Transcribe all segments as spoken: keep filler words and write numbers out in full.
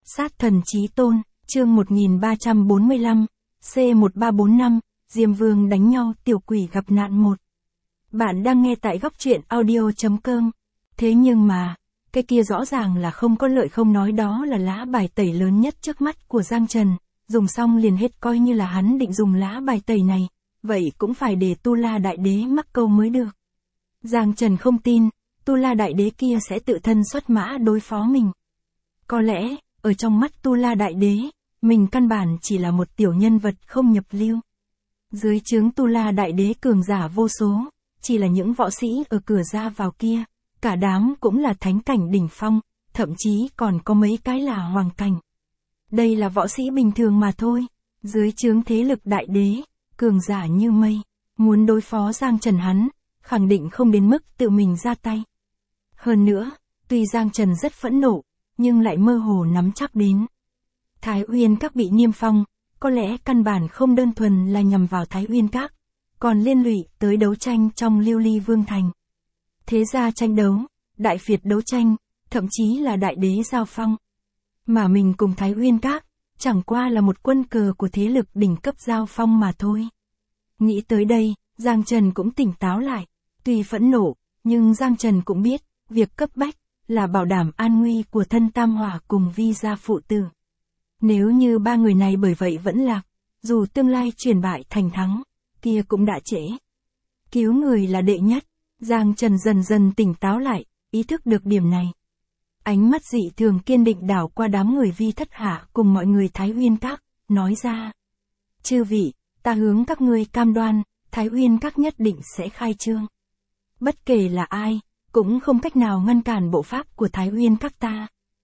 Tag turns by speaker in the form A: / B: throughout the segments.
A: Sát thần chí tôn, chương một nghìn ba trăm bốn mươi lăm, C một ba bốn năm, Diêm Vương đánh nhau tiểu quỷ gặp nạn một. Bạn đang nghe tại góc truyện audio chấm com. Thế nhưng mà, cái kia rõ ràng là không có lợi không nói đó là lá bài tẩy lớn nhất trước mắt của Giang Trần, dùng xong liền hết coi như là hắn định dùng lá bài tẩy này, vậy cũng phải để Tu La Đại Đế mắc câu mới được. Giang Trần không tin, Tu La Đại Đế kia sẽ tự thân xuất mã đối phó mình. Có lẽ, ở trong mắt Tu La Đại Đế, mình căn bản chỉ là một tiểu nhân vật không nhập lưu. Dưới trướng Tu La Đại Đế cường giả vô số, chỉ là những võ sĩ ở cửa ra vào kia, cả đám cũng là thánh cảnh đỉnh phong, thậm chí còn có mấy cái là hoàng cảnh. Đây là võ sĩ bình thường mà thôi, dưới trướng thế lực đại đế, cường giả như mây, muốn đối phó Giang Trần hắn, khẳng định không đến mức tự mình ra tay. Hơn nữa, tuy Giang Trần rất phẫn nộ, nhưng lại mơ hồ nắm chắc đến. Thái Uyên Các bị niêm phong, có lẽ căn bản không đơn thuần là nhằm vào Thái Uyên Các, còn liên lụy tới đấu tranh trong Lưu Ly Vương Thành. Thế gia tranh đấu, đại phiệt đấu tranh, thậm chí là đại đế giao phong. Mà mình cùng Thái Uyên Các, chẳng qua là một quân cờ của thế lực đỉnh cấp giao phong mà thôi. Nghĩ tới đây, Giang Trần cũng tỉnh táo lại, tuy phẫn nộ, nhưng Giang Trần cũng biết, việc cấp bách, là bảo đảm an nguy của thân Tam Hỏa cùng Vi gia phụ tử. Nếu như ba người này bởi vậy vẫn lạc, dù tương lai chuyển bại thành thắng, kia cũng đã trễ. Cứu người là đệ nhất, Giang Trần dần dần tỉnh táo lại, ý thức được điểm này. Ánh mắt dị thường kiên định đảo qua đám người Vi Thất Hạ cùng mọi người Thái Uyên Các, nói ra. Chư vị, ta hướng các ngươi cam đoan, Thái Uyên Các nhất định sẽ khai trương. Bất kể là ai, cũng không cách nào ngăn cản bộ pháp của Thái Uyên Các ta.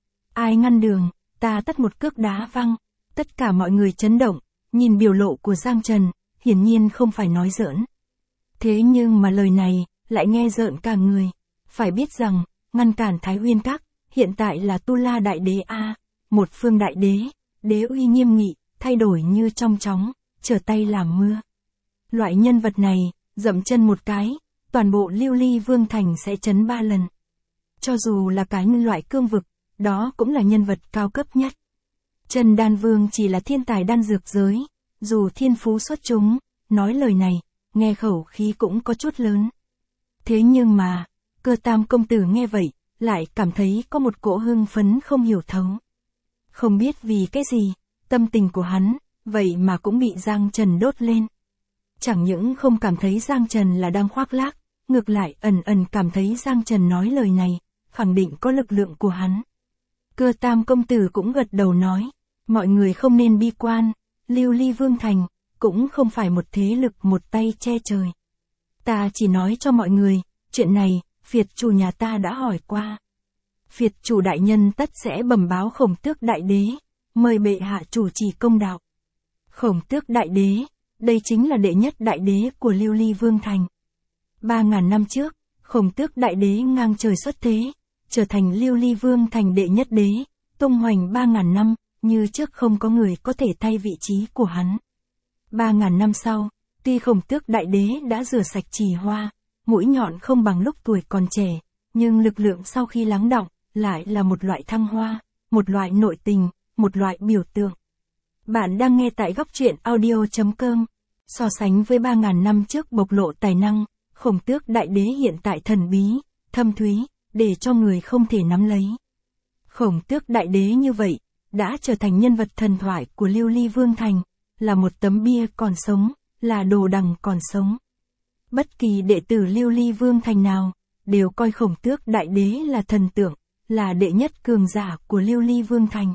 A: Ai ngăn đường, ta tất một cước đá văng. Tất cả mọi người chấn động, nhìn biểu lộ của Giang Trần, hiển nhiên không phải nói giỡn. Thế nhưng mà lời này, lại nghe rợn cả người. Phải biết rằng, ngăn cản Thái Uyên Các, hiện tại là Tu La Đại Đế A, một phương đại đế, đế uy nghiêm nghị, thay đổi như trong chóng, trở tay làm mưa. Loại nhân vật này, dậm chân một cái, toàn bộ Lưu Ly Vương Thành sẽ chấn ba lần. Cho dù là cái loại cương vực, đó cũng là nhân vật cao cấp nhất. Trần Đan Vương chỉ là thiên tài đan dược giới, dù thiên phú xuất chúng, nói lời này, nghe khẩu khí cũng có chút lớn. Thế nhưng mà, Cơ Tam công tử nghe vậy, lại cảm thấy có một cỗ hưng phấn không hiểu thấu. Không biết vì cái gì, tâm tình của hắn, vậy mà cũng bị Giang Trần đốt lên. Chẳng những không cảm thấy Giang Trần là đang khoác lác, ngược lại ẩn ẩn cảm thấy Giang Trần nói lời này, khẳng định có lực lượng của hắn. Cơ Tam công tử cũng gật đầu nói, mọi người không nên bi quan, Lưu Ly Vương Thành, cũng không phải một thế lực một tay che trời. Ta chỉ nói cho mọi người, chuyện này, phiệt chủ nhà ta đã hỏi qua. Phiệt chủ đại nhân tất sẽ bẩm báo Khổng Tước Đại Đế, mời bệ hạ chủ trì công đạo. Khổng Tước Đại Đế, đây chính là đệ nhất đại đế của Lưu Ly Vương Thành. Ba ngàn năm trước, Khổng Tước Đại Đế ngang trời xuất thế, trở thành Lưu Ly Vương Thành đệ nhất đế, tung hoành ba ngàn năm, như trước không có người có thể thay vị trí của hắn. Ba ngàn năm sau, tuy Khổng Tước Đại Đế đã rửa sạch trì hoa, mũi nhọn không bằng lúc tuổi còn trẻ, nhưng lực lượng sau khi lắng đọng, lại là một loại thăng hoa, một loại nội tình, một loại biểu tượng. Bạn đang nghe tại góc truyện audio chấm com. So sánh với ba ngàn năm trước bộc lộ tài năng, Khổng Tước Đại Đế hiện tại thần bí, thâm thúy, để cho người không thể nắm lấy. Khổng Tước Đại Đế như vậy, đã trở thành nhân vật thần thoại của Lưu Ly Vương Thành, là một tấm bia còn sống, là đồ đằng còn sống. Bất kỳ đệ tử Lưu Ly Vương Thành nào, đều coi Khổng Tước Đại Đế là thần tượng, là đệ nhất cường giả của Lưu Ly Vương Thành.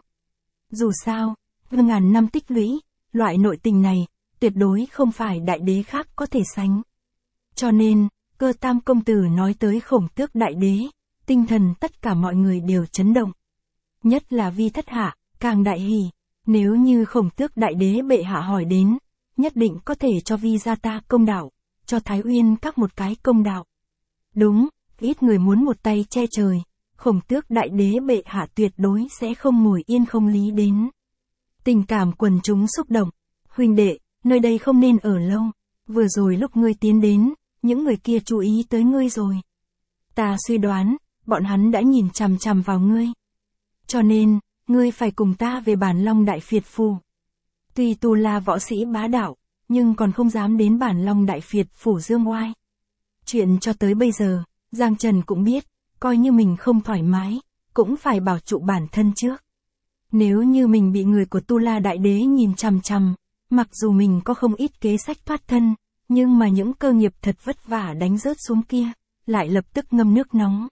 A: Dù sao, với ngàn năm tích lũy, loại nội tình này, tuyệt đối không phải đại đế khác có thể sánh. Cho nên, Cơ Tam công tử nói tới Khổng Tước Đại Đế, tinh thần tất cả mọi người đều chấn động. Nhất là Vi Thất Hạ, càng đại hỉ, nếu như Khổng Tước Đại Đế bệ hạ hỏi đến, nhất định có thể cho Vi gia ta công đạo, cho Thái Uyên Các một cái công đạo. Đúng, ít người muốn một tay che trời, Khổng Tước Đại Đế bệ hạ tuyệt đối sẽ không ngồi yên không lý đến. Tình cảm quần chúng xúc động, huynh đệ, nơi đây không nên ở lâu, vừa rồi lúc ngươi tiến đến, những người kia chú ý tới ngươi rồi. Ta suy đoán, bọn hắn đã nhìn chằm chằm vào ngươi. Cho nên, ngươi phải cùng ta về Bản Long Đại Phiệt Phủ. Tuy Tu La võ sĩ bá đạo, nhưng còn không dám đến Bản Long Đại Phiệt Phủ dương oai. Chuyện cho tới bây giờ, Giang Trần cũng biết, coi như mình không thoải mái, cũng phải bảo trụ bản thân trước. Nếu như mình bị người của Tu La Đại Đế nhìn chằm chằm, mặc dù mình có không ít kế sách thoát thân, nhưng mà những cơ nghiệp thật vất vả đánh rớt xuống kia, lại lập tức ngâm nước nóng.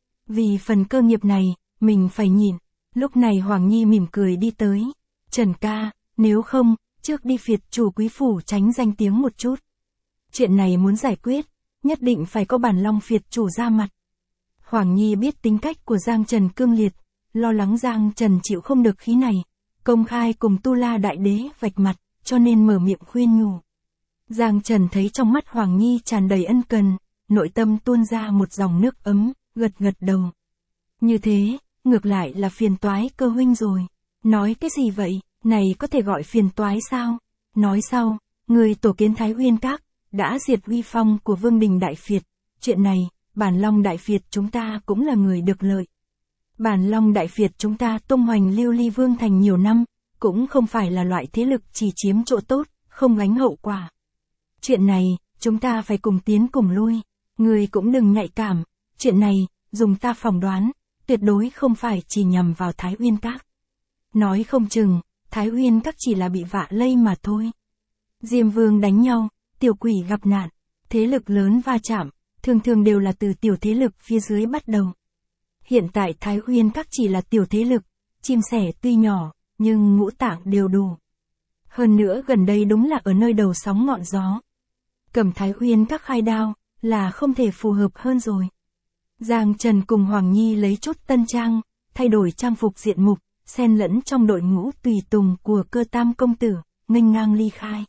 A: Vì phần cơ nghiệp này, mình phải nhịn. Lúc này Hoàng Nhi mỉm cười đi tới. Trần ca, nếu không, trước đi phiệt chủ quý phủ tránh danh tiếng một chút. Chuyện này muốn giải quyết, nhất định phải có Bản Long phiệt chủ ra mặt. Hoàng Nhi biết tính cách của Giang Trần cương liệt, lo lắng Giang Trần chịu không được khí này, công khai cùng Tu La Đại Đế vạch mặt, cho nên mở miệng khuyên nhủ. Giang Trần thấy trong mắt Hoàng Nhi tràn đầy ân cần, nội tâm tuôn ra một dòng nước ấm, gật gật đầu. Như thế, ngược lại là phiền toái Cơ huynh rồi. Nói cái gì vậy, này có thể gọi phiền toái sao? Nói sau, người tổ kiến Thái Uyên Các, đã diệt uy phong của Vương Đình Đại Phiệt. Chuyện này, Bản Long Đại Phiệt chúng ta cũng là người được lợi. Bản Long Đại Phiệt chúng ta tung hoành lưu ly vương thành nhiều năm, cũng không phải là loại thế lực chỉ chiếm chỗ tốt, không gánh hậu quả. Chuyện này, chúng ta phải cùng tiến cùng lui. Người cũng đừng nhạy cảm, chuyện này, dùng ta phỏng đoán, tuyệt đối không phải chỉ nhằm vào Thái Uyên Các. Nói không chừng, Thái Uyên Các chỉ là bị vạ lây mà thôi. Diêm Vương đánh nhau, tiểu quỷ gặp nạn, thế lực lớn va chạm, thường thường đều là từ tiểu thế lực phía dưới bắt đầu. Hiện tại Thái Uyên Các chỉ là tiểu thế lực, chim sẻ tuy nhỏ, nhưng ngũ tạng đều đủ. Hơn nữa gần đây đúng là ở nơi đầu sóng ngọn gió. Cầm Thái Uyên Các khai đao, là không thể phù hợp hơn rồi. Giang Trần cùng Hoàng Nhi lấy chút tân trang, thay đổi trang phục diện mục, xen lẫn trong đội ngũ tùy tùng của Cơ Tam công tử, nghênh ngang ly khai.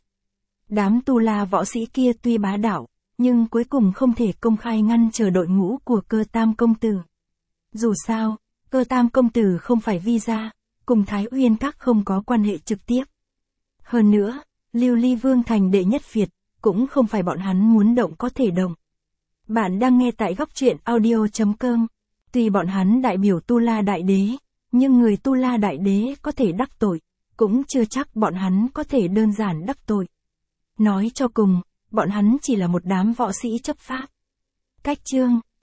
A: Đám Tu La võ sĩ kia tuy bá đạo, nhưng cuối cùng không thể công khai ngăn trở đội ngũ của Cơ Tam công tử. Dù sao, Cơ Tam công tử không phải vi gia, cùng Thái Uyên Các không có quan hệ trực tiếp. Hơn nữa, lưu ly vương thành đệ nhất phiệt, cũng không phải bọn hắn muốn động có thể động. Bạn đang nghe tại góc truyện audio chấm com. Tuy bọn hắn đại biểu Tu La Đại Đế, nhưng người Tu La Đại Đế có thể đắc tội, cũng chưa chắc bọn hắn có thể đơn giản đắc tội. Nói cho cùng, bọn hắn chỉ là một đám võ sĩ chấp pháp. Cách chương